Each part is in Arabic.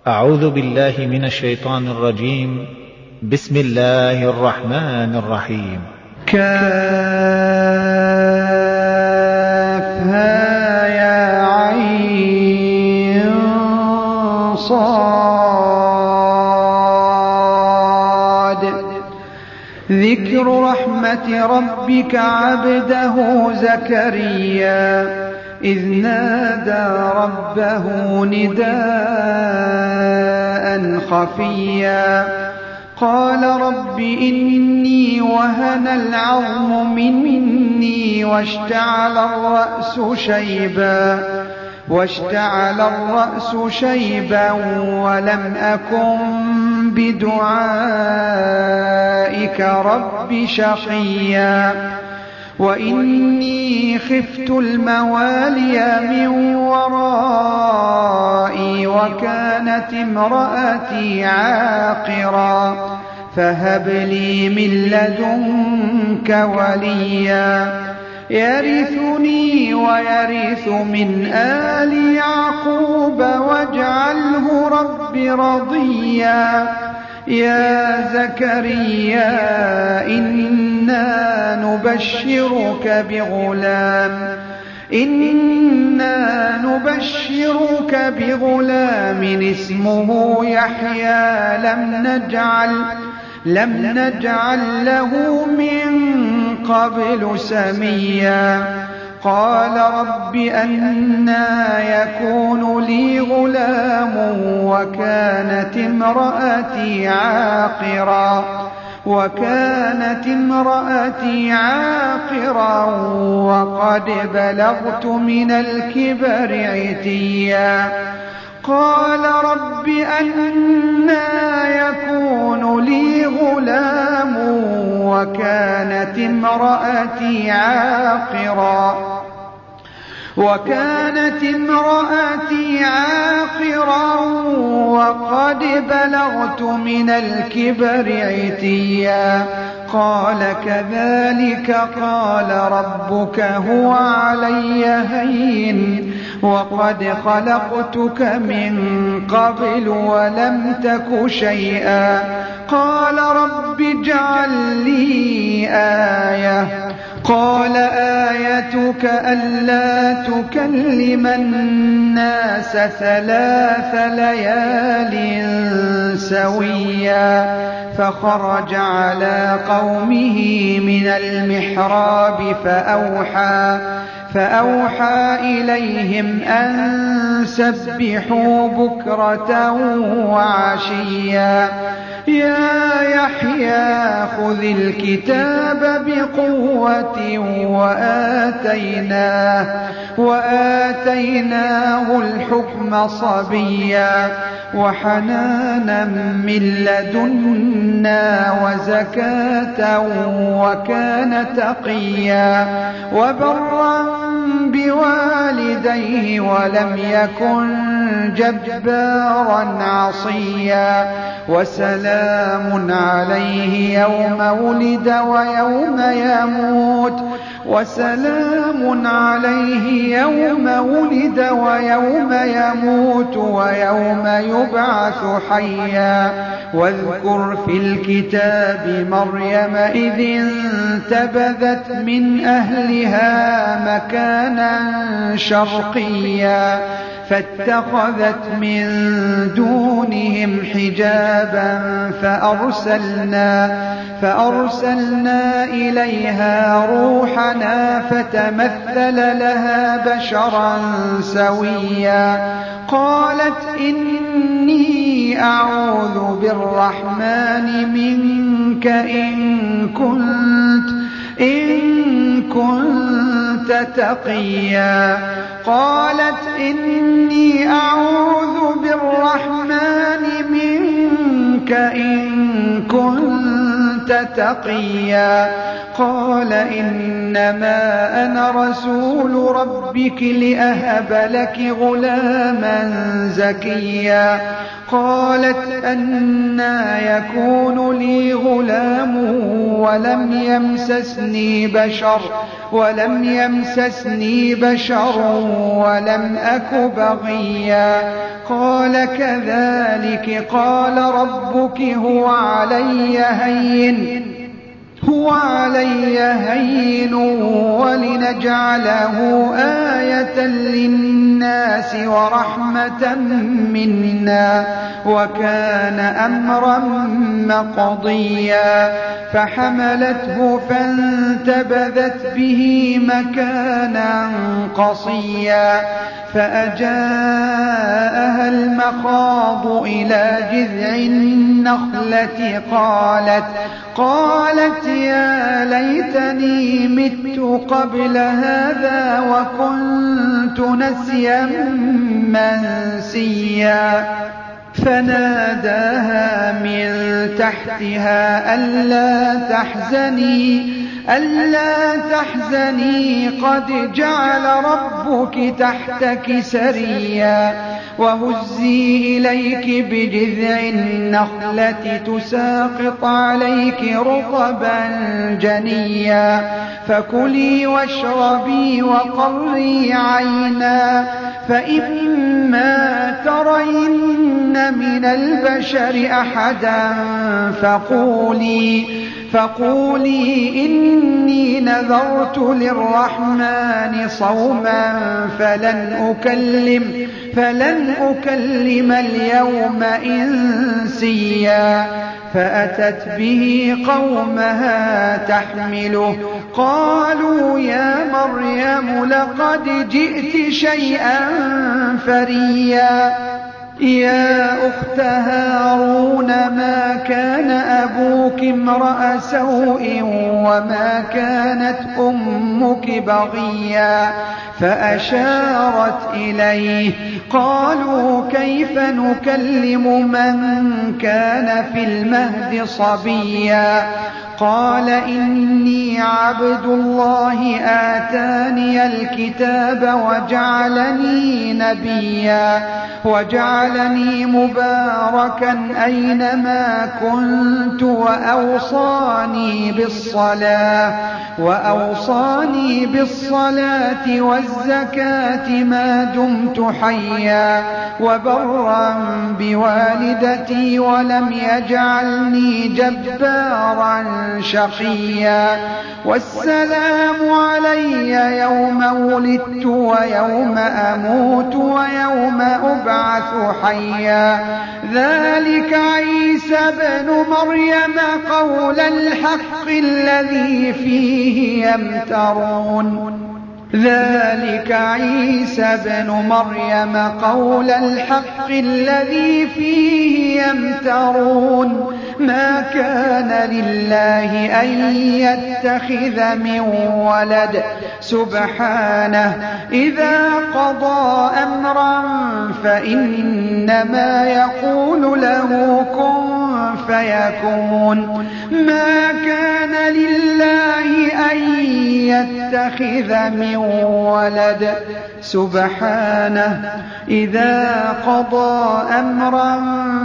أعوذ بالله من الشيطان الرجيم. بسم الله الرحمن الرحيم. كافها يا عين صاد ذكر رحمة ربك عبده زكريا إذ نادى ربه نداء خفيا قال رب إني وهن العظم مني واشتعل الرأس شيبا ولم أكن بدعائك رب شقيا وإني خفت الموالي من ورائي وكانت امرأتي عاقرا فهب لي من لدنك وليا يرثني ويرث من آل يعقوب واجعله رب رضيا يا زكريا إنا نبشرك بغلام اسمه يحيى لم نجعل له من قبل سميا قال رب أنى يكون لي غلام وكانت امرأتي عاقرا وقد بلغت من الكبر عتيا قال رب أنى يكون لي غلام وكانت امرأتي عاقرا وقد بلغت من الكبر عتيا قال كذلك قال ربك هو علي هين وقد خلقتك من قبل ولم تك شيئا قال رب اجعل لي آية قال آيتك ألا تكلم الناس 3 ليال سويا فخرج على قومه من المحراب فأوحى إليهم أن سبحوا بكرة وعشيا يا يحيى خذ الكتاب بقوة وآتيناه الحكم صبيا وحنانا من لدنا وزكاة وكان تقيا وبرا بوالديه ولم يكن جبارا عصيا وسلام عليه يوم ولد ويوم يموت ويوم يبعث حيا واذكر في الكتاب مريم إذ انتبذت من أهلها مكانا شرقيا فاتخذت من دونهم حجابا فأرسلنا إليها روحنا فتمثل لها بشرا سويا قالت إني أعوذ بالرحمن منك إن كنت تقيا قالت إني أعوذ بالرحمن منك إن كنت تقيا قال إنما أنا رسول ربك لأهب لك غلاما زكيا قالت أنى يكون لي غلام ولم يمسسني بشر ولم أك بغيا قال كذلك قال ربك هو علي هين ولنجعله آية للناس ورحمة منا وكان أمرا مقضيا فحملته فانتبذت به مكانا قصيا فأجاءها المخاض إلى جذع النخلة قالت يا ليتني مت قبل هذا وكنت نسيا منسيا فناداها من تحتها ألا تحزني قد جعل ربك تحتك سريا وهزي إليك بجذع النخلة تساقط عليك رطبا جنيا فكلي واشربي وقري عينا فإما ترين من البشر أحدا فقولي إني نذرت للرحمن صوما فلن أكلم اليوم إنسيا فأتت به قومها تحمله قالوا يا مريم لقد جئت شيئا فريا يا أخت هارون ما كان أبوك امرأ سوء وما كانت أمك بغيا فأشارت إليه قالوا كيف نكلم من كان في المهد صبيا قال إني عبد الله آتاني الكتاب وجعلني نبيا وجعلني مباركا أينما كنت وأوصاني بالصلاة والزكاة ما دمت حيا وبرا بوالدتي ولم يجعلني جبارا شقيا والسلام علي يوم ولدت ويوم أموت ويوم أبعث حيا ذلك عيسى بن مريم قول الحق الذي فيه يمترون ذلك عيسى بن مريم قول الحق الذي فيه يمترون ما كان لله أن يتخذ من ولد سبحانه إذا قضى أمرا فإنما يقول له كن فيكون ما كان لله أن يتخذ من ولد سبحانه إذا قضى أمرا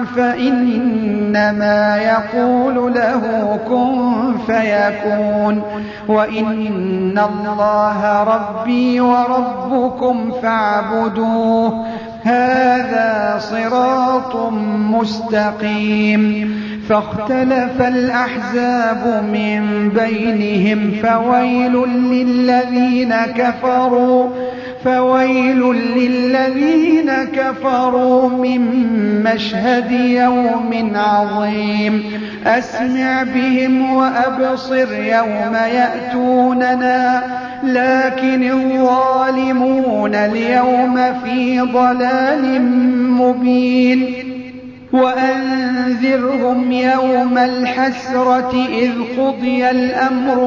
فإنما يقول له كن فيكون وإن الله ربي وربكم فاعبدوه هذا صراط مستقيم فاختلف الأحزاب من بينهم فويل للذين كفروا من مشهد يوم عظيم أسمع بهم وأبصر يوم يأتوننا لكن الظالمون اليوم في ضلال مبين وأنذرهم يوم الحسرة إذ قضي الأمر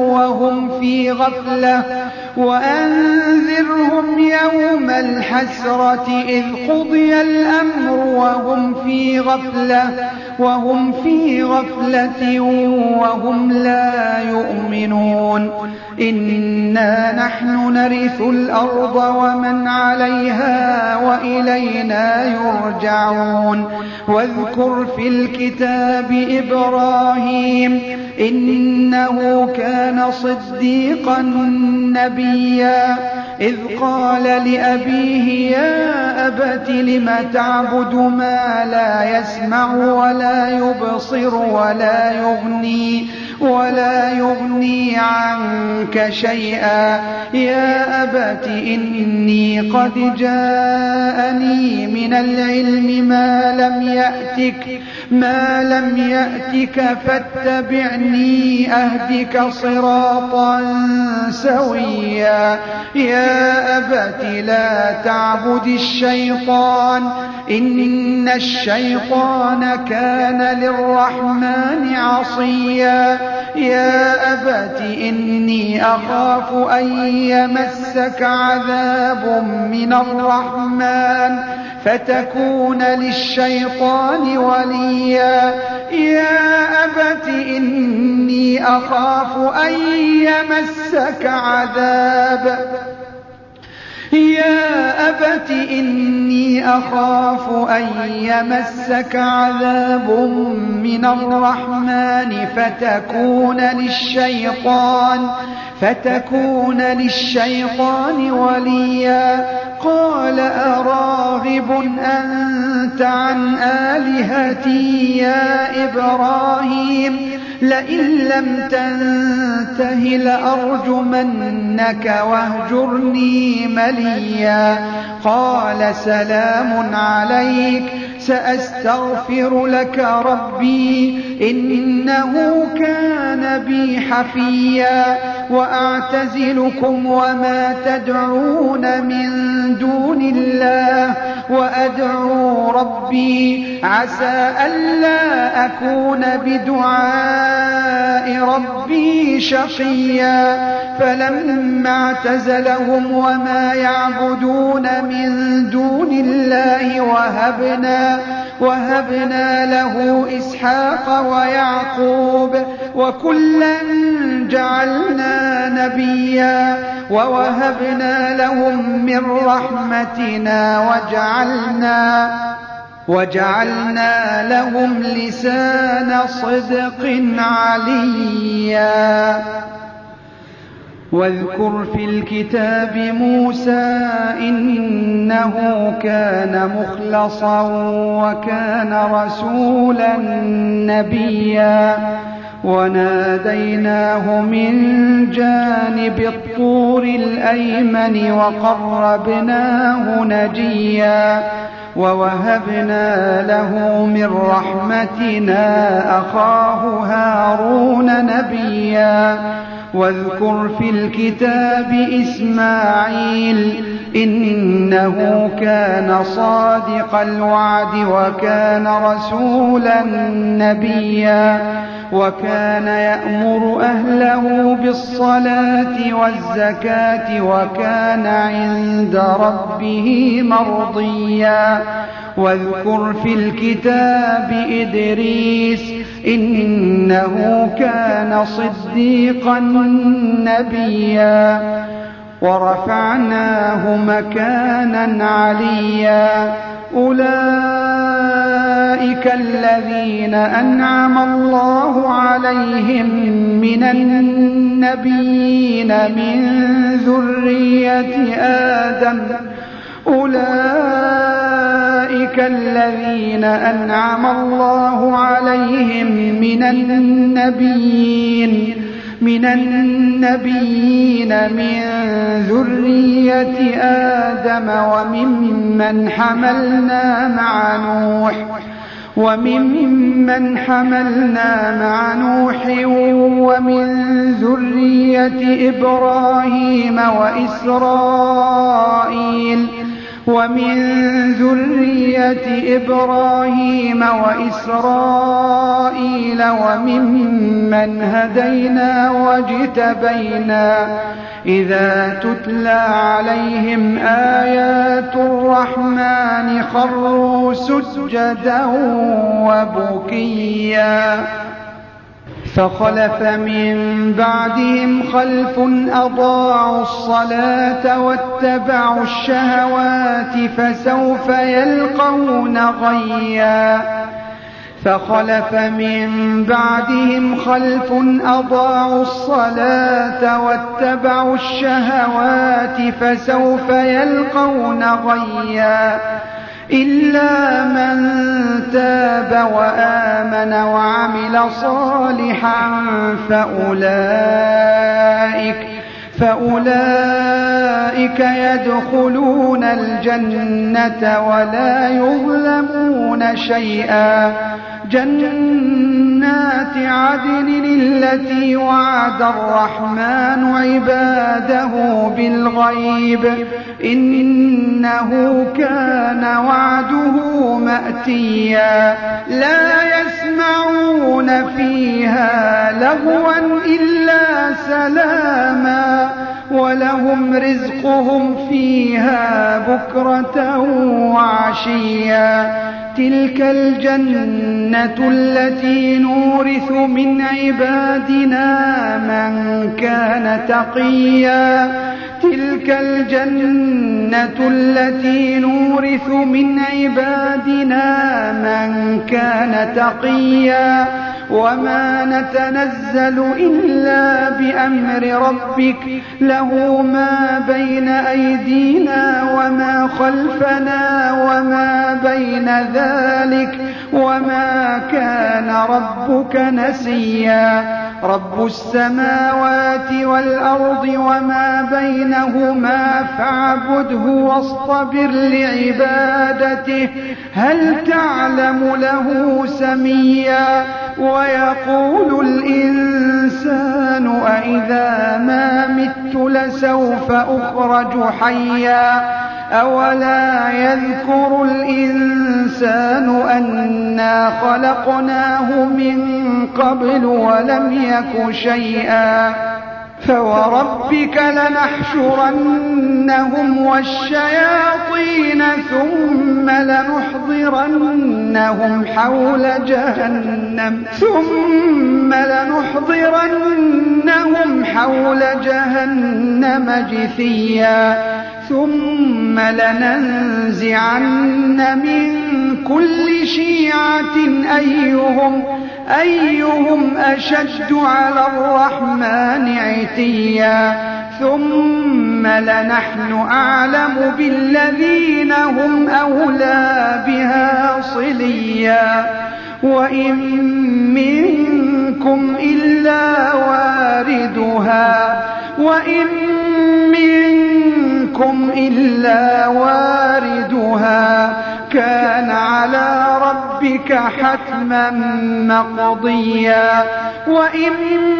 وهم في غفلة وهم لا يؤمنون إنا نحن نرث الأرض ومن عليها وإلينا يرجعون واذكر في الكتاب إبراهيم إنه كان صديقا نبيا إذ قال لأبيه يا أبت لم تعبد ما لا يسمع ولا يبصر ولا يغني عنك شيئا يا أبت إني قد جاءني من العلم ما لم يأتك فاتبعني أهدك صراطا سويا يا أبت لا تعبد الشيطان إن الشيطان كان للرحمن عصيا يا أبت إني أخاف أن يمسك عذاب من الرحمن فتكون للشيطان وليا يا أبت إني أخاف أن يمسك عذاب من الرحمن فتكون للشيطان وليا قال أراغب أنت عن آلهتي يا إبراهيم لئن لم تنته لأرجمنك واهجرني مليا قال سلام عليك سأستغفر لك ربي إنه كان بي حفيا وأعتزلكم وما تدعون من دون الله وأدعو ربي عسى ألا أكون بدعاء ربي شقيا فلما اعتزلهم وما يعبدون من دون الله وهبنا له إسحاق ويعقوب وكلا جعلنا نبيا ووهبنا لهم من رحمتنا وجعلنا لهم لسان صدق عليا واذكر في الكتاب موسى إنه كان مخلصا وكان رسولا نبيا وناديناه من جانب الطور الأيمن وقربناه نجيا ووهبنا له من رحمتنا أخاه هارون نبيا واذكر في الكتاب إسماعيل إنه كان صادق الوعد وكان رسولا نبيا وكان يأمر أهله بالصلاة والزكاة وكان عند ربه مرضيا واذكر في الكتاب إدريس إنه كان صديقا نبيا ورفعناه مكانا عليا أولئك الذين أنعم الله عليهم من النبيين من ذرية آدم أولئك الذين أنعم الله عليهم من النبيين من ذرية آدم وممن حملنا مع نوح ومن ذرية إبراهيم وإسرائيل وممن هدينا واجتبينا إذا تتلى عليهم آيات الرحمن خروا سجدا وبكيا فخلف من بعدهم خلف أضاعوا الصلاة واتبعوا الشهوات فسوف يلقون غيا فخلف من بعدهم خلف أضاعوا الصلاة واتبعوا الشهوات فسوف يلقون غيا إلا من تاب وآمن وعمل صالحا فأولئك يدخلون الجنة ولا يظلمون شيئا جنات عدن التي وعد الرحمن عباده بالغيب إنه كان وعده مأتيا لا يسمعون فيها لغوا إلا سلاما ولهم رزقهم فيها بكرة وعشيا تلك الجنة التي نورث من عبادنا من كان تقيا تلك الجنة التي نورث من عبادنا من كان تقيا وما نتنزل إلا بأمر ربك له ما بين أيدينا وما خلفنا وما بين ذلك وما كان ربك نسيا رب السماوات والأرض وما بينهما فاعبده واصطبر لعبادته هل تعلم له سميا ويقول الإنسان أإذا ما مت لسوف أخرج حيا أولا يذكر الإنسان أنا خلقناه من قبل ولم يك شيئا فوربك لنحشرنهم والشياطين ثم لنحضرنهم حول جهنم جثيا ثم لننزعن من كل شيعة أيهم أشد على الرحمن عتيا ثم لنحن أعلم بالذين هم أولى بها صليا وإن منكم إلا واردها كان على ربك حتما مقضيا وإن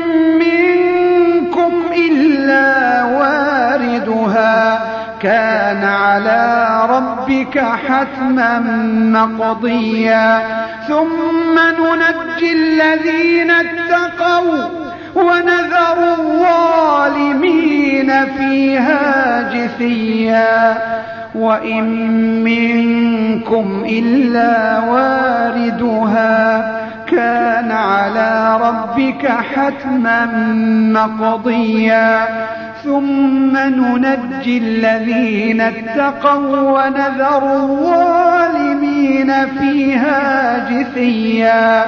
منكم إلا واردها كان على ربك حتما مقضيا ثم ننجي الذين اتقوا ونذر الظالمين فيها جثيا وإن منكم إلا واردها كان على ربك حتما مقضيا ثم ننجي الذين اتقوا ونذر الظالمين فيها جثيا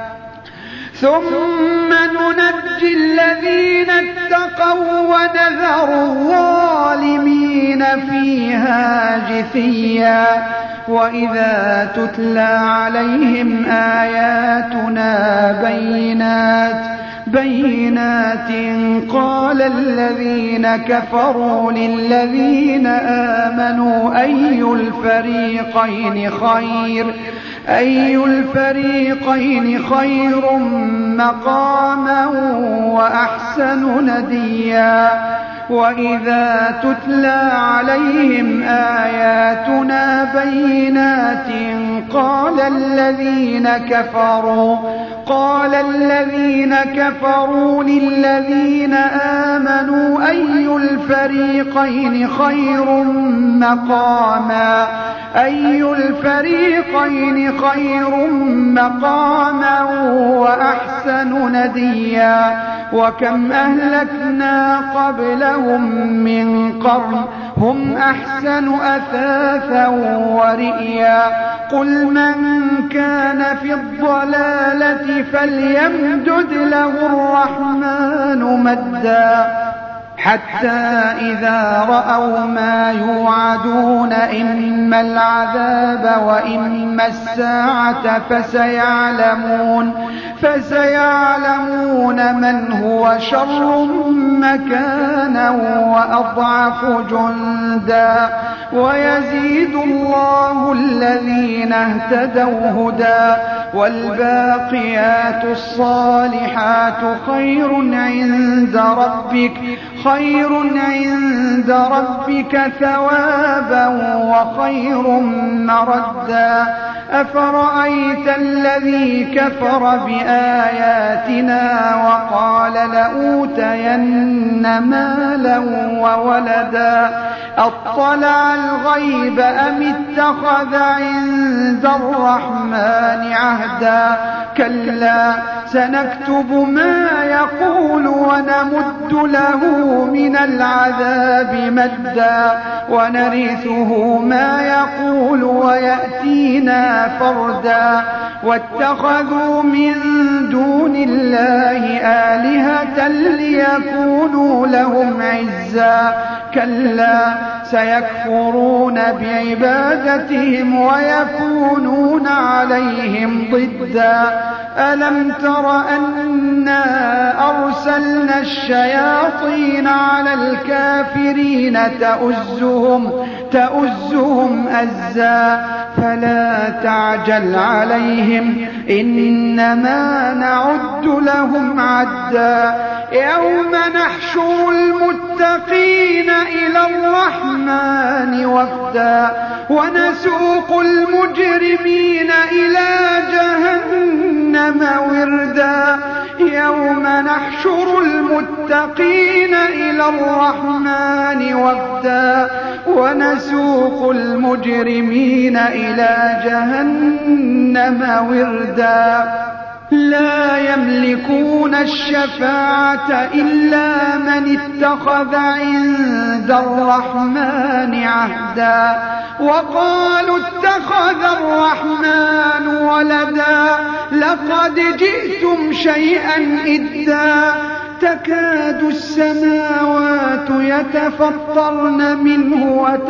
ثم ننجي الذين اتقوا ونذر الظالمين فيها جثيا وإذا تتلى عليهم آياتنا بينات قال الذين كفروا للذين آمنوا أي الفريقين خير مقاما وأحسن نديا وإذا تتلى عليهم آياتنا بينات قال الذين كفروا للذين آمنوا أي الفريقين خير مقاما وأحسن نديا وكم أهلكنا قبلهم من قرن هم أحسن أثاثا ورئيا قل من كان في الضلالة فليمدد له الرحمن مدا حتى إذا رأوا ما يوعدون إما العذاب وإما الساعة فسيعلمون من هو شر مكانا وأضعف جندا ويزيد الله الذين اهتدوا هدى والباقيات الصالحات خير عند ربك ثوابا وخير مردا أفرأيت الذي كفر بآياتنا وقال لأوتين مالا وولدا أطلع الغيب أم اتخذ عند الرحمن عهدا كلا سنكتب ما يقول ونمد له من العذاب مدا ونرثه ما يقول ويأتينا فردا واتخذوا من دون الله آلهة ليكونوا لهم عزا كلا سيكفرون بعبادتهم ويكونون عليهم ضدا ألم تر أنا أرسلنا الشياطين على الكافرين تؤزهم أزا فلا تعجل عليهم إنما نعد لهم عدا يوم نحشر المتقين إلى الرحمن وفدا ونسوق المجرمين إلى جهنم وردا يوم نحشر المتقين إلى الرحمن وفدا ونسوق المجرمين إلى جهنم وردا لا يملكون الشفاعة إلا من اتخذ عند الرحمن عهدا وقالوا اتخذ الرحمن ولدا لقد جئتم شيئا إدا تكاد السماوات يتفطرن منه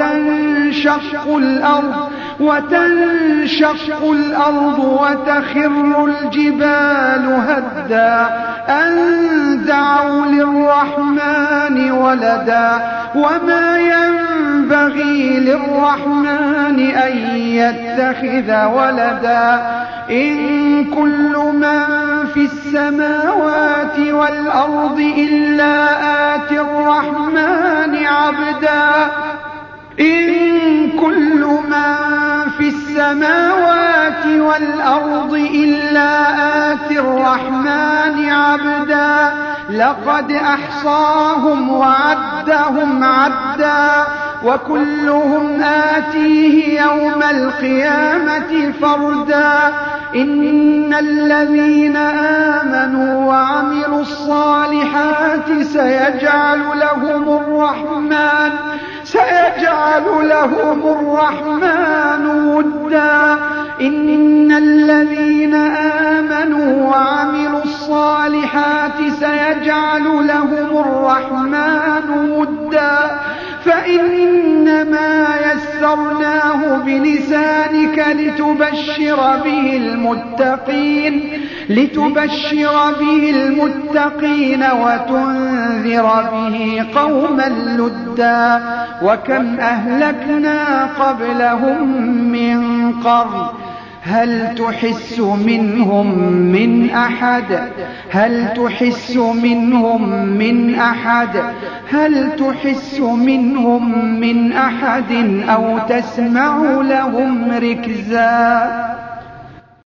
وتنشق الأرض وتخر الجبال هدا أن دعوا للرحمن ولدا وما ينبغي للرحمن أن يتخذ ولدا إن كل من في السماوات والأرض إلا آتي الرحمن عبدا إن كل من في السماوات والأرض إلا آتي الرحمن عبدا لقد أحصاهم وعدهم عدا وكلهم آتيه يوم القيامة فردا إن الذين آمنوا وعملوا الصالحات سيجعل لهم الرحمن ودا إن الذين آمنوا وعملوا الصالحات سيجعل لهم الرحمن ودا فإنما يسرناه بلسانك لتبشر به المتقين وتنذر به قوما لدا وكم أهلكنا قبلهم من قرن هل تحس منهم من أحد أو تسمع لهم ركزا